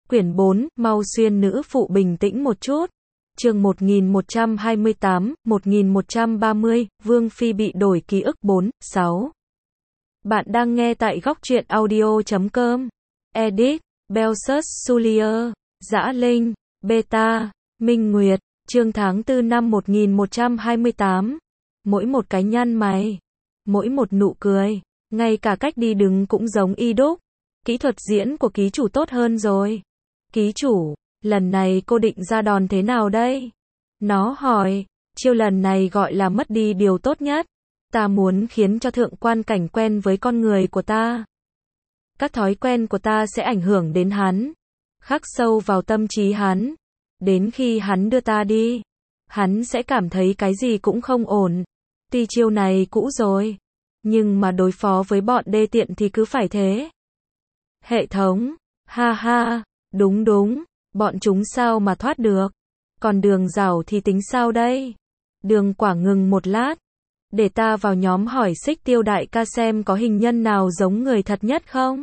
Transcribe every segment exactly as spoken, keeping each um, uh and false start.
Quyển bốn, mau xuyên nữ phụ bình tĩnh một chút. Chương một nghìn một trăm hai mươi tám, một nghìn một trăm ba mươi, Vương Phi bị đổi ký ức bốn, sáu. Bạn đang nghe tại góc truyện audio chấm com. Edit, Belsus Sulier, Dã Linh, Beta, Minh Nguyệt, chương tháng tư năm một nghìn một trăm hai mươi tám. Mỗi một cái nhăn mày, mỗi một nụ cười, ngay cả cách đi đứng cũng giống y đúc. Kỹ thuật diễn của ký chủ tốt hơn rồi. Ký chủ, lần này cô định ra đòn thế nào đây? Nó hỏi, chiêu lần này gọi là mất đi điều tốt nhất. Ta muốn khiến cho thượng quan cảnh quen với con người của ta. Các thói quen của ta sẽ ảnh hưởng đến hắn, khắc sâu vào tâm trí hắn. Đến khi hắn đưa ta đi, hắn sẽ cảm thấy cái gì cũng không ổn. Tuy chiêu này cũ rồi, nhưng mà đối phó với bọn đê tiện thì cứ phải thế. Hệ thống, ha ha, đúng đúng, bọn chúng sao mà thoát được. Còn Đường Giảo thì tính sao đây? Đường Quả ngừng một lát. Để ta vào nhóm hỏi Xích Tiêu đại ca xem có hình nhân nào giống người thật nhất không?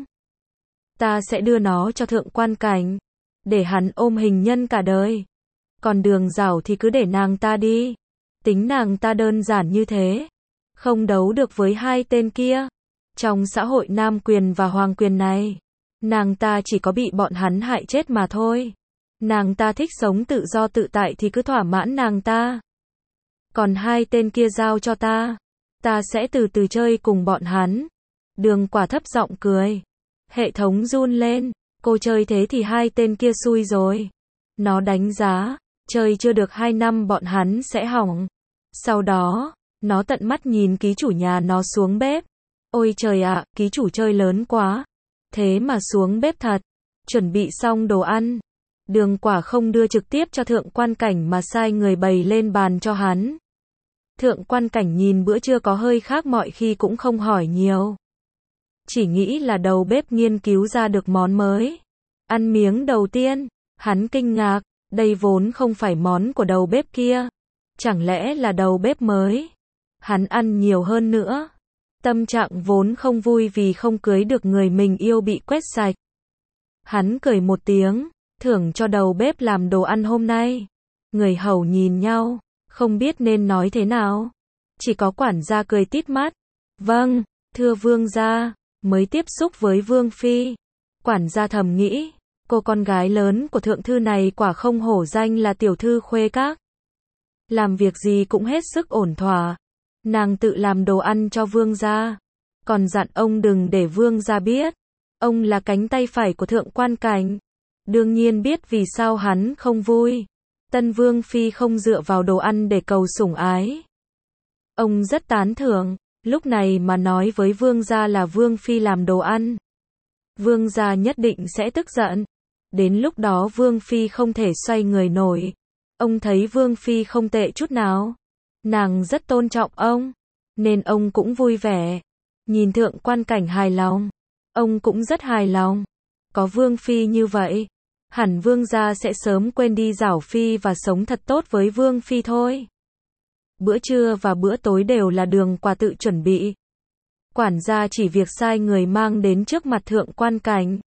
Ta sẽ đưa nó cho thượng quan cảnh, để hắn ôm hình nhân cả đời. Còn Đường Giảo thì cứ để nàng ta đi. Tính nàng ta đơn giản như thế, không đấu được với hai tên kia. Trong xã hội nam quyền và hoàng quyền này, nàng ta chỉ có bị bọn hắn hại chết mà thôi. Nàng ta thích sống tự do tự tại thì cứ thỏa mãn nàng ta. Còn hai tên kia giao cho ta, ta sẽ từ từ chơi cùng bọn hắn. Đường Quả thấp giọng cười. Hệ thống run lên, cô chơi thế thì hai tên kia xui rồi. Nó đánh giá, chơi chưa được hai năm bọn hắn sẽ hỏng. Sau đó, nó tận mắt nhìn ký chủ nhà nó xuống bếp. Ôi trời ạ, ký chủ chơi lớn quá. Thế mà xuống bếp thật. Chuẩn bị xong đồ ăn. Đường Quả không đưa trực tiếp cho thượng quan cảnh mà sai người bày lên bàn cho hắn. Thượng quan cảnh nhìn bữa trưa có hơi khác mọi khi cũng không hỏi nhiều. Chỉ nghĩ là đầu bếp nghiên cứu ra được món mới. Ăn miếng đầu tiên, hắn kinh ngạc, đây vốn không phải món của đầu bếp kia. Chẳng lẽ là đầu bếp mới? Hắn ăn nhiều hơn nữa. Tâm trạng vốn không vui vì không cưới được người mình yêu bị quét sạch. Hắn cười một tiếng, thưởng cho đầu bếp làm đồ ăn hôm nay. Người hầu nhìn nhau, không biết nên nói thế nào. Chỉ có quản gia cười tít mắt. Vâng, thưa vương gia, mới tiếp xúc với vương phi. Quản gia thầm nghĩ, cô con gái lớn của thượng thư này quả không hổ danh là tiểu thư khuê các. Làm việc gì cũng hết sức ổn thỏa. Nàng tự làm đồ ăn cho vương gia, còn dặn ông đừng để vương gia biết. Ông là cánh tay phải của thượng quan cảnh, đương nhiên biết vì sao hắn không vui. Tân vương phi không dựa vào đồ ăn để cầu sủng ái. Ông rất tán thưởng, lúc này mà nói với vương gia là vương phi làm đồ ăn, vương gia nhất định sẽ tức giận. Đến lúc đó vương phi không thể xoay người nổi. Ông thấy vương phi không tệ chút nào, nàng rất tôn trọng ông, nên ông cũng vui vẻ. Nhìn thượng quan cảnh hài lòng, ông cũng rất hài lòng. Có vương phi như vậy, hẳn vương gia sẽ sớm quên đi Giảo phi và sống thật tốt với vương phi thôi. Bữa trưa và bữa tối đều là Đường Quả tự chuẩn bị. Quản gia chỉ việc sai người mang đến trước mặt thượng quan cảnh.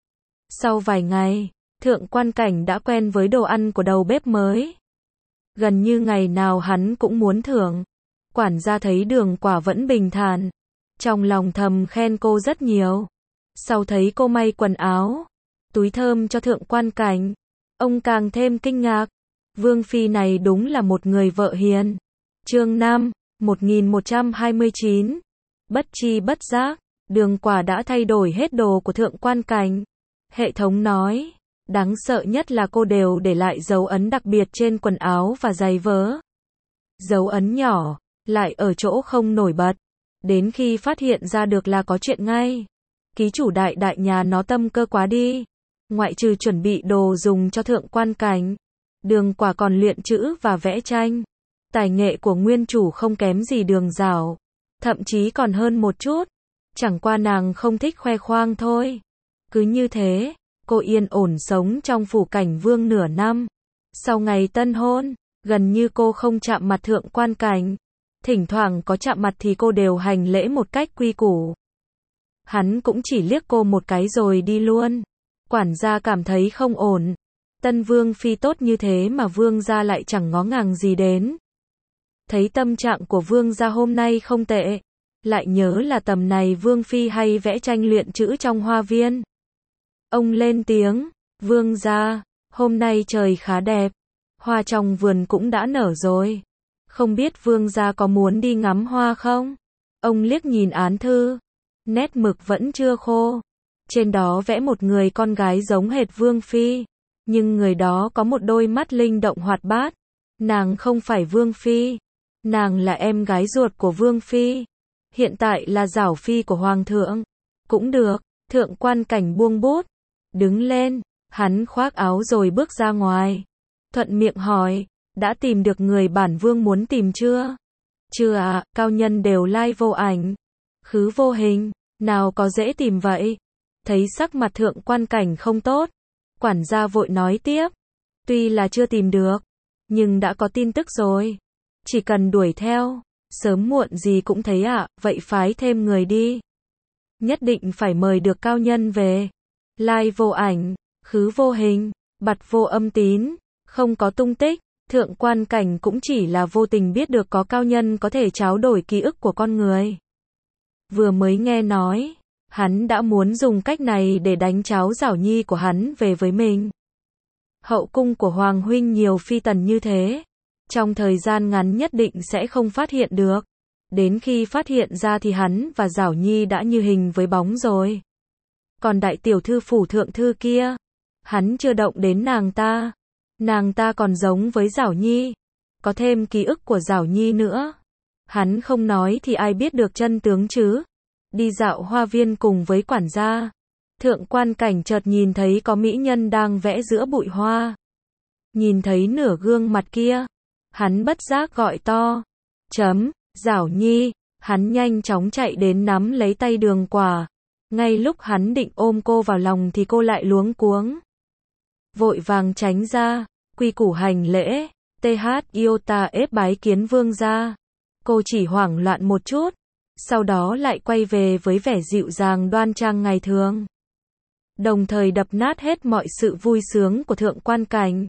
Sau vài ngày, thượng quan cảnh đã quen với đồ ăn của đầu bếp mới. Gần như ngày nào hắn cũng muốn thưởng. Quản gia thấy Đường Quả vẫn bình thản, trong lòng thầm khen cô rất nhiều. Sau thấy cô may quần áo, túi thơm cho thượng quan cảnh, ông càng thêm kinh ngạc. Vương phi này đúng là một người vợ hiền. Chương năm, một nghìn một trăm hai mươi chín. Bất chi bất giác, Đường Quả đã thay đổi hết đồ của thượng quan cảnh. Hệ thống nói, đáng sợ nhất là cô đều để lại dấu ấn đặc biệt trên quần áo và giày vớ. Dấu ấn nhỏ, lại ở chỗ không nổi bật. Đến khi phát hiện ra được là có chuyện ngay. Ký chủ đại đại nhà nó tâm cơ quá đi. Ngoại trừ chuẩn bị đồ dùng cho thượng quan cảnh, Đường Quả còn luyện chữ và vẽ tranh. Tài nghệ của nguyên chủ không kém gì Đường Giảo, thậm chí còn hơn một chút. Chẳng qua nàng không thích khoe khoang thôi. Cứ như thế, cô yên ổn sống trong phủ cảnh vương nửa năm. Sau ngày tân hôn, gần như cô không chạm mặt thượng quan cảnh. Thỉnh thoảng có chạm mặt thì cô đều hành lễ một cách quy củ. Hắn cũng chỉ liếc cô một cái rồi đi luôn. Quản gia cảm thấy không ổn. Tân vương phi tốt như thế mà vương gia lại chẳng ngó ngàng gì đến. Thấy tâm trạng của vương gia hôm nay không tệ. Lại nhớ là tầm này vương phi hay vẽ tranh luyện chữ trong hoa viên. Ông lên tiếng, vương gia, hôm nay trời khá đẹp. Hoa trong vườn cũng đã nở rồi. Không biết vương gia có muốn đi ngắm hoa không? Ông liếc nhìn án thư. Nét mực vẫn chưa khô. Trên đó vẽ một người con gái giống hệt vương phi. Nhưng người đó có một đôi mắt linh động hoạt bát. Nàng không phải vương phi. Nàng là em gái ruột của vương phi. Hiện tại là giảo phi của hoàng thượng. Cũng được, thượng quan cảnh buông bút. Đứng lên, hắn khoác áo rồi bước ra ngoài. Thuận miệng hỏi, đã tìm được người bản vương muốn tìm chưa? Chưa ạ, à, cao nhân đều lai vô ảnh. Khứ vô hình, nào có dễ tìm vậy? Thấy sắc mặt thượng quan cảnh không tốt. Quản gia vội nói tiếp. Tuy là chưa tìm được, nhưng đã có tin tức rồi. Chỉ cần đuổi theo, sớm muộn gì cũng thấy ạ, à, vậy phái thêm người đi. Nhất định phải mời được cao nhân về. Lai vô ảnh, khứ vô hình, bặt vô âm tín, không có tung tích. Thượng quan cảnh cũng chỉ là vô tình biết được có cao nhân có thể tráo đổi ký ức của con người. Vừa mới nghe nói, hắn đã muốn dùng cách này để đánh cháu Giảo Nhi của hắn về với mình. Hậu cung của Hoàng huynh nhiều phi tần như thế. Trong thời gian ngắn nhất định sẽ không phát hiện được. Đến khi phát hiện ra thì hắn và Giảo Nhi đã như hình với bóng rồi. Còn đại tiểu thư phủ thượng thư kia, hắn chưa động đến nàng ta. Nàng ta còn giống với Giảo Nhi. Có thêm ký ức của Giảo Nhi nữa. Hắn không nói thì ai biết được chân tướng chứ. Đi dạo hoa viên cùng với quản gia. Thượng quan cảnh chợt nhìn thấy có mỹ nhân đang vẽ giữa bụi hoa. Nhìn thấy nửa gương mặt kia. Hắn bất giác gọi to. Chấm, Giảo Nhi. Hắn nhanh chóng chạy đến nắm lấy tay Đường Quả. Ngay lúc hắn định ôm cô vào lòng thì cô lại luống cuống. Vội vàng tránh ra. Quy củ hành lễ. Th yêu ta ép bái kiến vương gia. Cô chỉ hoảng loạn một chút. Sau đó lại quay về với vẻ dịu dàng đoan trang ngày thường. Đồng thời đập nát hết mọi sự vui sướng của thượng quan cảnh.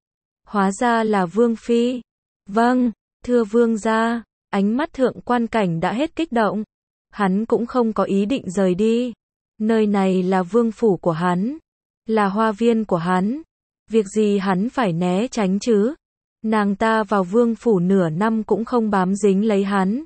Hóa ra là vương phi. Vâng, thưa vương gia. Ánh mắt thượng quan cảnh đã hết kích động. Hắn cũng không có ý định rời đi. Nơi này là vương phủ của hắn. Là hoa viên của hắn. Việc gì hắn phải né tránh chứ? Nàng ta vào vương phủ nửa năm cũng không bám dính lấy hắn.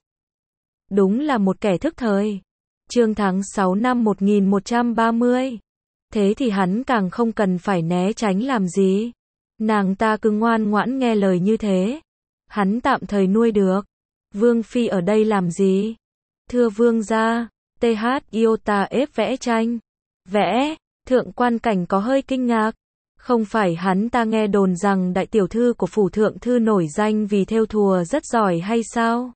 Đúng là một kẻ thức thời. Chương tháng sáu năm một nghìn một trăm ba mươi. Thế thì hắn càng không cần phải né tránh làm gì. Nàng ta cứ ngoan ngoãn nghe lời như thế. Hắn tạm thời nuôi được. Vương phi ở đây làm gì? Thưa vương gia, th yêu ta ép vẽ tranh. Vẽ, thượng quan cảnh có hơi kinh ngạc. Không phải hắn ta nghe đồn rằng đại tiểu thư của phủ thượng thư nổi danh vì thêu thùa rất giỏi hay sao?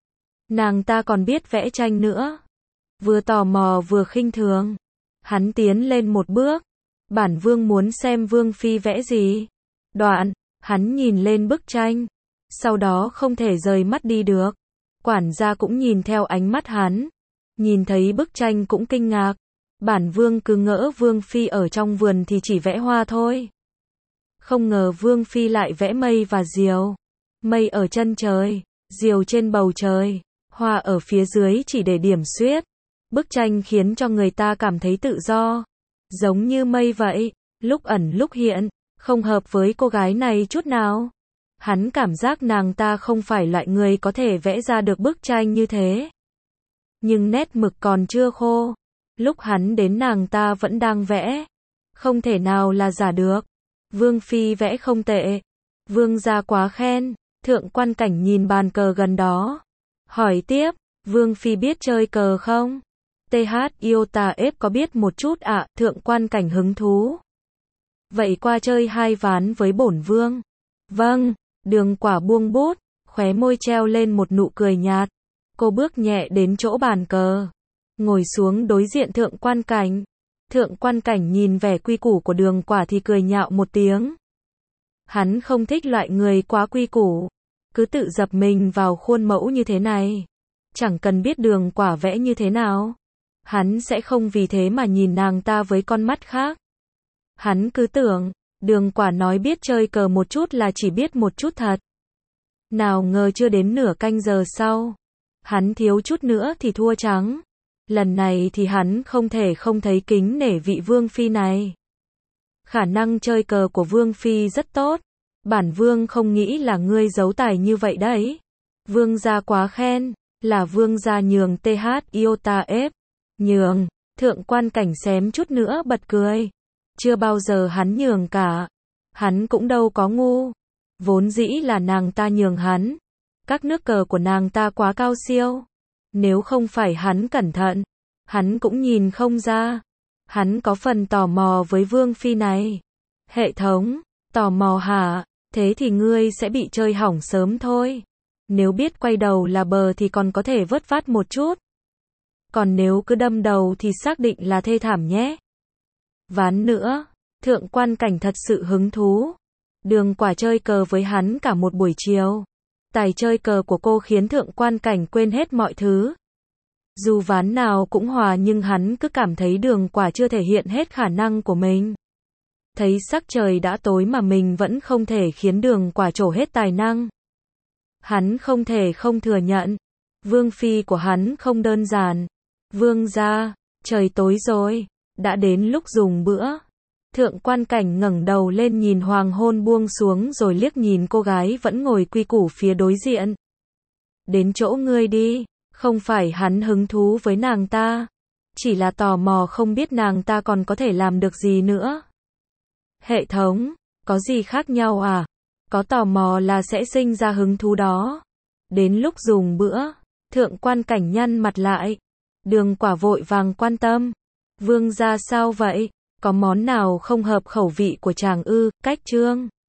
Nàng ta còn biết vẽ tranh nữa. Vừa tò mò vừa khinh thường. Hắn tiến lên một bước. Bản vương muốn xem vương phi vẽ gì. Đoạn, hắn nhìn lên bức tranh. Sau đó không thể rời mắt đi được. Quản gia cũng nhìn theo ánh mắt hắn. Nhìn thấy bức tranh cũng kinh ngạc. Bản vương cứ ngỡ vương phi ở trong vườn thì chỉ vẽ hoa thôi. Không ngờ vương phi lại vẽ mây và diều. Mây ở chân trời, diều trên bầu trời, hoa ở phía dưới chỉ để điểm xuyết. Bức tranh khiến cho người ta cảm thấy tự do. Giống như mây vậy, lúc ẩn lúc hiện, không hợp với cô gái này chút nào. Hắn cảm giác nàng ta không phải loại người có thể vẽ ra được bức tranh như thế. Nhưng nét mực còn chưa khô. Lúc hắn đến nàng ta vẫn đang vẽ. Không thể nào là giả được. Vương phi vẽ không tệ. Vương gia quá khen. Thượng quan cảnh nhìn bàn cờ gần đó. Hỏi tiếp, vương phi biết chơi cờ không? Th yêu ta ép có biết một chút ạ, à, thượng quan cảnh hứng thú. Vậy qua chơi hai ván với bổn vương. Vâng, Đường Quả buông bút, khóe môi treo lên một nụ cười nhạt. Cô bước nhẹ đến chỗ bàn cờ. Ngồi xuống đối diện thượng quan cảnh. Thượng quan cảnh nhìn vẻ quy củ của Đường Quả thì cười nhạo một tiếng. Hắn không thích loại người quá quy củ. Cứ tự dập mình vào khuôn mẫu như thế này. Chẳng cần biết Đường Quả vẽ như thế nào. Hắn sẽ không vì thế mà nhìn nàng ta với con mắt khác. Hắn cứ tưởng, Đường Quả nói biết chơi cờ một chút là chỉ biết một chút thật. Nào ngờ chưa đến nửa canh giờ sau, hắn thiếu chút nữa thì thua trắng. Lần này thì hắn không thể không thấy kính nể vị Vương Phi này. Khả năng chơi cờ của Vương Phi rất tốt. Bản Vương không nghĩ là ngươi giấu tài như vậy đấy. Vương gia quá khen, là Vương gia nhường th iota f. Nhường, Thượng Quan Cảnh xém chút nữa bật cười. Chưa bao giờ hắn nhường cả. Hắn cũng đâu có ngu. Vốn dĩ là nàng ta nhường hắn. Các nước cờ của nàng ta quá cao siêu. Nếu không phải hắn cẩn thận, hắn cũng nhìn không ra. Hắn có phần tò mò với Vương Phi này. Hệ thống, tò mò hả? Thế thì ngươi sẽ bị chơi hỏng sớm thôi. Nếu biết quay đầu là bờ thì còn có thể vớt vát một chút. Còn nếu cứ đâm đầu thì xác định là thê thảm nhé. Ván nữa, Thượng Quan Cảnh thật sự hứng thú. Đường Quả chơi cờ với hắn cả một buổi chiều. Tài chơi cờ của cô khiến Thượng Quan Cảnh quên hết mọi thứ. Dù ván nào cũng hòa nhưng hắn cứ cảm thấy Đường Quả chưa thể hiện hết khả năng của mình. Thấy sắc trời đã tối mà mình vẫn không thể khiến Đường Quả trổ hết tài năng. Hắn không thể không thừa nhận. Vương Phi của hắn không đơn giản. Vương gia, trời tối rồi, đã đến lúc dùng bữa. Thượng Quan Cảnh ngẩng đầu lên nhìn hoàng hôn buông xuống rồi liếc nhìn cô gái vẫn ngồi quy củ phía đối diện. Đến chỗ ngươi đi, không phải hắn hứng thú với nàng ta. Chỉ là tò mò không biết nàng ta còn có thể làm được gì nữa. Hệ thống, có gì khác nhau à? Có tò mò là sẽ sinh ra hứng thú đó. Đến lúc dùng bữa, Thượng Quan Cảnh nhăn mặt lại. Đường Quả vội vàng quan tâm. Vương gia sao vậy? Có món nào không hợp khẩu vị của chàng ư? Cách trương.